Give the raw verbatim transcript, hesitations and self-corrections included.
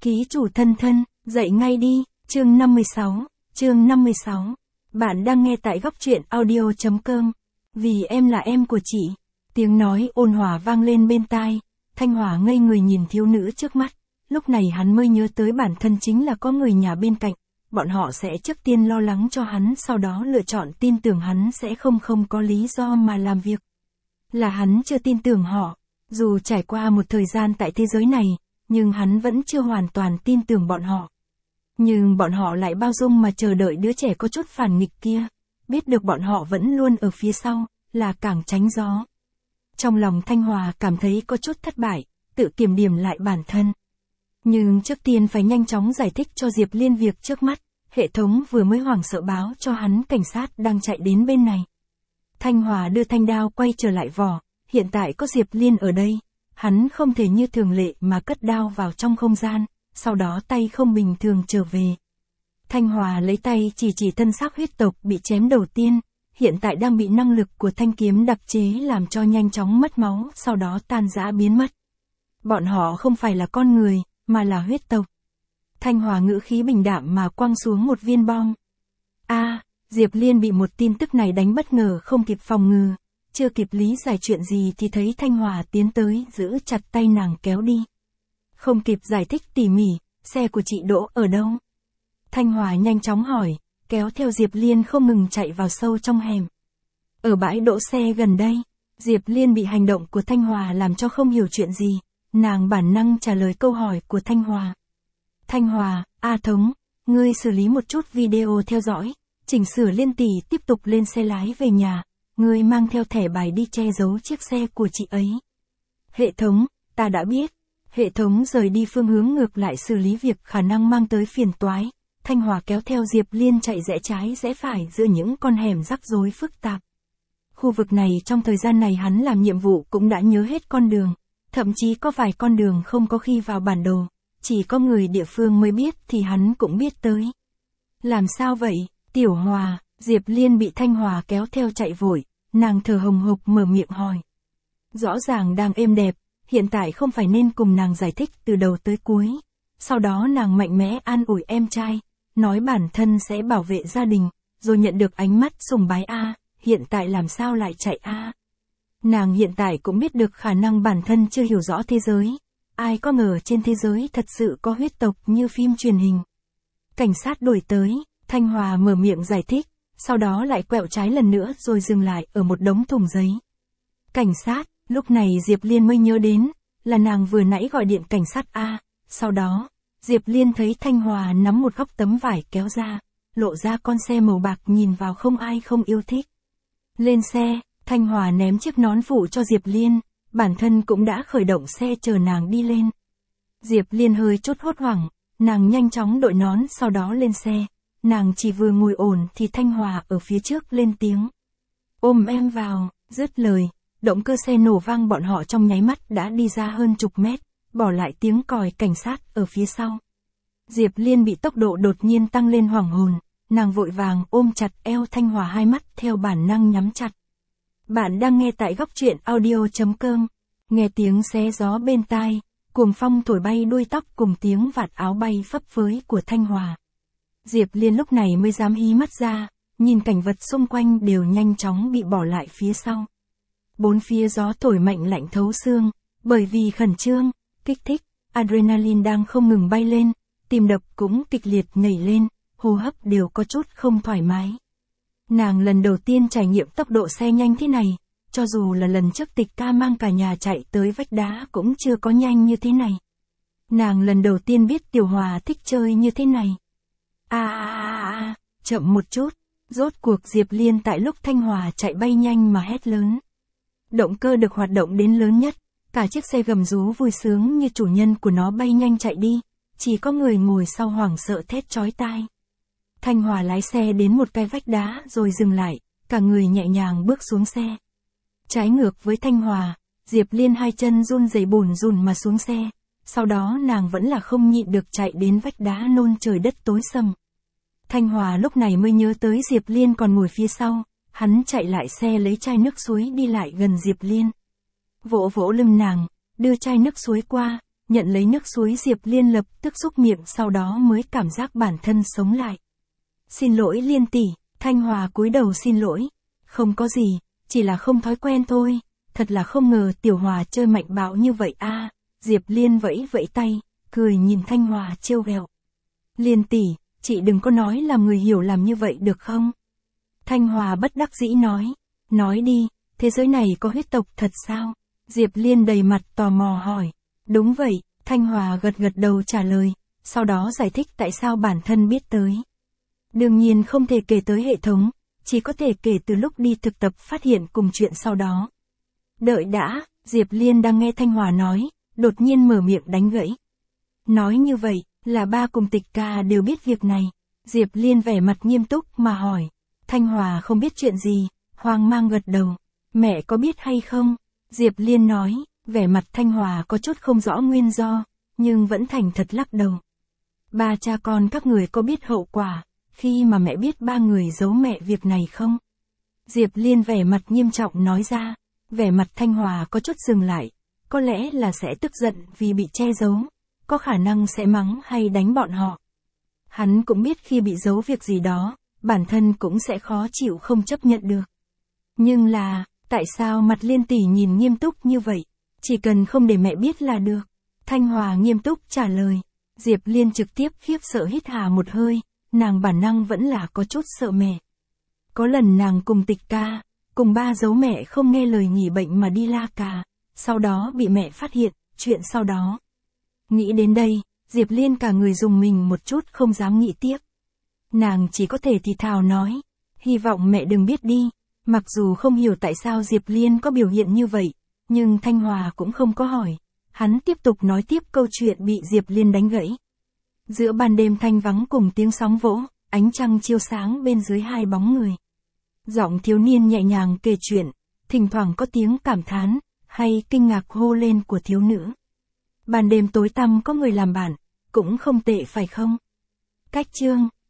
Ký chủ thân thân, dậy ngay đi, chương năm mươi sáu, chương năm mươi sáu. Bạn đang nghe tại góc truyện audio.com. Vì em là em của chị. Tiếng nói ôn hòa vang lên bên tai. Thanh Hòa ngây người nhìn thiếu nữ trước mắt. Lúc này hắn mới nhớ tới bản thân chính là có người nhà bên cạnh. Bọn họ sẽ trước tiên lo lắng cho hắn, sau đó lựa chọn tin tưởng hắn sẽ không không có lý do mà làm việc. Là hắn chưa tin tưởng họ. Dù trải qua một thời gian tại thế giới này, nhưng hắn vẫn chưa hoàn toàn tin tưởng bọn họ. Nhưng bọn họ lại bao dung mà chờ đợi đứa trẻ có chút phản nghịch kia. Biết được bọn họ vẫn luôn ở phía sau, là càng tránh gió. Trong lòng Thanh Hòa cảm thấy có chút thất bại, tự kiểm điểm lại bản thân. Nhưng trước tiên phải nhanh chóng giải thích cho Diệp Liên việc trước mắt. Hệ thống vừa mới hoảng sợ báo cho hắn cảnh sát đang chạy đến bên này. Thanh Hòa đưa thanh đao quay trở lại vỏ. Hiện tại có Diệp Liên ở đây. Hắn không thể như thường lệ mà cất đao vào trong không gian, sau đó tay không bình thường trở về. Thanh Hòa lấy tay chỉ chỉ thân xác huyết tộc bị chém đầu tiên, hiện tại đang bị năng lực của thanh kiếm đặc chế làm cho nhanh chóng mất máu, sau đó tan rã biến mất. Bọn họ không phải là con người, mà là huyết tộc. Thanh Hòa ngữ khí bình đạm mà quăng xuống một viên bom. A, à, Diệp Liên bị một tin tức này đánh bất ngờ không kịp phòng ngừa. Chưa kịp lý giải chuyện gì thì thấy Thanh Hòa tiến tới giữ chặt tay nàng kéo đi. Không kịp giải thích tỉ mỉ, xe của chị đỗ ở đâu? Thanh Hòa nhanh chóng hỏi, kéo theo Diệp Liên không ngừng chạy vào sâu trong hẻm. Ở bãi đỗ xe gần đây, Diệp Liên bị hành động của Thanh Hòa làm cho không hiểu chuyện gì, nàng bản năng trả lời câu hỏi của Thanh Hòa. Thanh Hòa, A Thống, ngươi xử lý một chút video theo dõi, chỉnh sửa Liên tỷ tiếp tục lên xe lái về nhà. Ngươi mang theo thẻ bài đi che giấu chiếc xe của chị ấy. Hệ thống, ta đã biết. Hệ thống rời đi phương hướng ngược lại xử lý việc khả năng mang tới phiền toái. Thanh Hòa kéo theo Diệp Liên chạy rẽ trái rẽ phải giữa những con hẻm rắc rối phức tạp. Khu vực này trong thời gian này hắn làm nhiệm vụ cũng đã nhớ hết con đường. Thậm chí có vài con đường không có khi vào bản đồ. Chỉ có người địa phương mới biết thì hắn cũng biết tới. Làm sao vậy, Tiểu Hòa? Diệp Liên bị Thanh Hòa kéo theo chạy vội, nàng thở hồng hộc mở miệng hỏi. Rõ ràng đang êm đẹp, hiện tại không phải nên cùng nàng giải thích từ đầu tới cuối. Sau đó nàng mạnh mẽ an ủi em trai, nói bản thân sẽ bảo vệ gia đình, rồi nhận được ánh mắt sùng bái A, hiện tại làm sao lại chạy A. Nàng hiện tại cũng biết được khả năng bản thân chưa hiểu rõ thế giới. Ai có ngờ trên thế giới thật sự có huyết tộc như phim truyền hình. Cảnh sát đuổi tới, Thanh Hòa mở miệng giải thích. Sau đó lại quẹo trái lần nữa rồi dừng lại ở một đống thùng giấy. Cảnh sát, lúc này Diệp Liên mới nhớ đến, là nàng vừa nãy gọi điện cảnh sát A. Sau đó, Diệp Liên thấy Thanh Hòa nắm một góc tấm vải kéo ra, lộ ra con xe màu bạc nhìn vào không ai không yêu thích. Lên xe, Thanh Hòa ném chiếc nón phụ cho Diệp Liên, bản thân cũng đã khởi động xe chờ nàng đi lên. Diệp Liên hơi chút hốt hoảng, nàng nhanh chóng đội nón sau đó lên xe. Nàng chỉ vừa ngồi ổn thì Thanh Hòa ở phía trước lên tiếng. Ôm em vào, dứt lời, động cơ xe nổ vang bọn họ trong nháy mắt đã đi ra hơn chục mét, bỏ lại tiếng còi cảnh sát ở phía sau. Diệp Liên bị tốc độ đột nhiên tăng lên hoảng hồn, nàng vội vàng ôm chặt eo Thanh Hòa, hai mắt theo bản năng nhắm chặt. Bạn đang nghe tại góc truyện audio.com, nghe tiếng xé gió bên tai, cuồng phong thổi bay đuôi tóc cùng tiếng vạt áo bay phấp phới của Thanh Hòa. Diệp Liên lúc này mới dám hí mắt ra, nhìn cảnh vật xung quanh đều nhanh chóng bị bỏ lại phía sau. Bốn phía gió thổi mạnh lạnh thấu xương, bởi vì khẩn trương, kích thích, adrenaline đang không ngừng bay lên, tim đập cũng kịch liệt nhảy lên, hô hấp đều có chút không thoải mái. Nàng lần đầu tiên trải nghiệm tốc độ xe nhanh thế này, cho dù là lần trước Tịch Ca mang cả nhà chạy tới vách đá cũng chưa có nhanh như thế này. Nàng lần đầu tiên biết Tiểu Hòa thích chơi như thế này. A a a a, chậm một chút, rốt cuộc Diệp Liên tại lúc Thanh Hòa chạy bay nhanh mà hét lớn. Động cơ được hoạt động đến lớn nhất, cả chiếc xe gầm rú vui sướng như chủ nhân của nó bay nhanh chạy đi, chỉ có người ngồi sau hoảng sợ thét chói tai. Thanh Hòa lái xe đến một cái vách đá rồi dừng lại, cả người nhẹ nhàng bước xuống xe. Trái ngược với Thanh Hòa, Diệp Liên hai chân run rẩy bủn rủn mà xuống xe, sau đó nàng vẫn là không nhịn được chạy đến vách đá nôn trời đất tối sầm. Thanh Hòa lúc này mới nhớ tới Diệp Liên còn ngồi phía sau, hắn chạy lại xe lấy chai nước suối đi lại gần Diệp Liên. Vỗ vỗ lưng nàng, đưa chai nước suối qua, nhận lấy nước suối Diệp Liên lập tức xúc miệng sau đó mới cảm giác bản thân sống lại. Xin lỗi Liên tỷ, Thanh Hòa cúi đầu xin lỗi. Không có gì, chỉ là không thói quen thôi, thật là không ngờ Tiểu Hòa chơi mạnh bạo như vậy a. Diệp Liên vẫy vẫy tay, cười nhìn Thanh Hòa trêu ghẹo. Liên tỷ, chị đừng có nói làm người hiểu làm như vậy được không? Thanh Hòa bất đắc dĩ nói, nói đi, thế giới này có huyết tộc thật sao? Diệp Liên đầy mặt tò mò hỏi. Đúng vậy, Thanh Hòa gật gật đầu trả lời, sau đó giải thích tại sao bản thân biết tới. Đương nhiên không thể kể tới hệ thống, chỉ có thể kể từ lúc đi thực tập phát hiện cùng chuyện sau đó. Đợi đã, Diệp Liên đang nghe Thanh Hòa nói, đột nhiên mở miệng đánh gãy. Nói như vậy, là ba cùng Tịch ca đều biết việc này. Diệp Liên vẻ mặt nghiêm túc mà hỏi. Thanh Hòa không biết chuyện gì, hoang mang gật đầu. Mẹ có biết hay không? Diệp Liên nói, vẻ mặt Thanh Hòa có chút không rõ nguyên do, nhưng vẫn thành thật lắc đầu. Ba cha con các người có biết hậu quả, khi mà mẹ biết ba người giấu mẹ việc này không? Diệp Liên vẻ mặt nghiêm trọng nói ra, vẻ mặt Thanh Hòa có chút dừng lại, có lẽ là sẽ tức giận vì bị che giấu, có khả năng sẽ mắng hay đánh bọn họ. Hắn cũng biết khi bị giấu việc gì đó, bản thân cũng sẽ khó chịu không chấp nhận được. Nhưng là, tại sao mặt Liên tỷ nhìn nghiêm túc như vậy? Chỉ cần không để mẹ biết là được. Thanh Hòa nghiêm túc trả lời. Diệp Liên trực tiếp khiếp sợ hít hà một hơi, nàng bản năng vẫn là có chút sợ mẹ. Có lần nàng cùng Tịch ca, cùng ba giấu mẹ không nghe lời nghỉ bệnh mà đi La Cà, sau đó bị mẹ phát hiện, chuyện sau đó. Nghĩ đến đây, Diệp Liên cả người dùng mình một chút không dám nghĩ tiếp. Nàng chỉ có thể thì thào nói, hy vọng mẹ đừng biết đi. Mặc dù không hiểu tại sao Diệp Liên có biểu hiện như vậy, nhưng Thanh Hòa cũng không có hỏi. Hắn tiếp tục nói tiếp câu chuyện bị Diệp Liên đánh gãy. Giữa ban đêm thanh vắng cùng tiếng sóng vỗ, ánh trăng chiếu sáng bên dưới hai bóng người. Giọng thiếu niên nhẹ nhàng kể chuyện, thỉnh thoảng có tiếng cảm thán, hay kinh ngạc hô lên của thiếu nữ. Ban đêm tối tăm có người làm bạn, cũng không tệ phải không? Cách chương,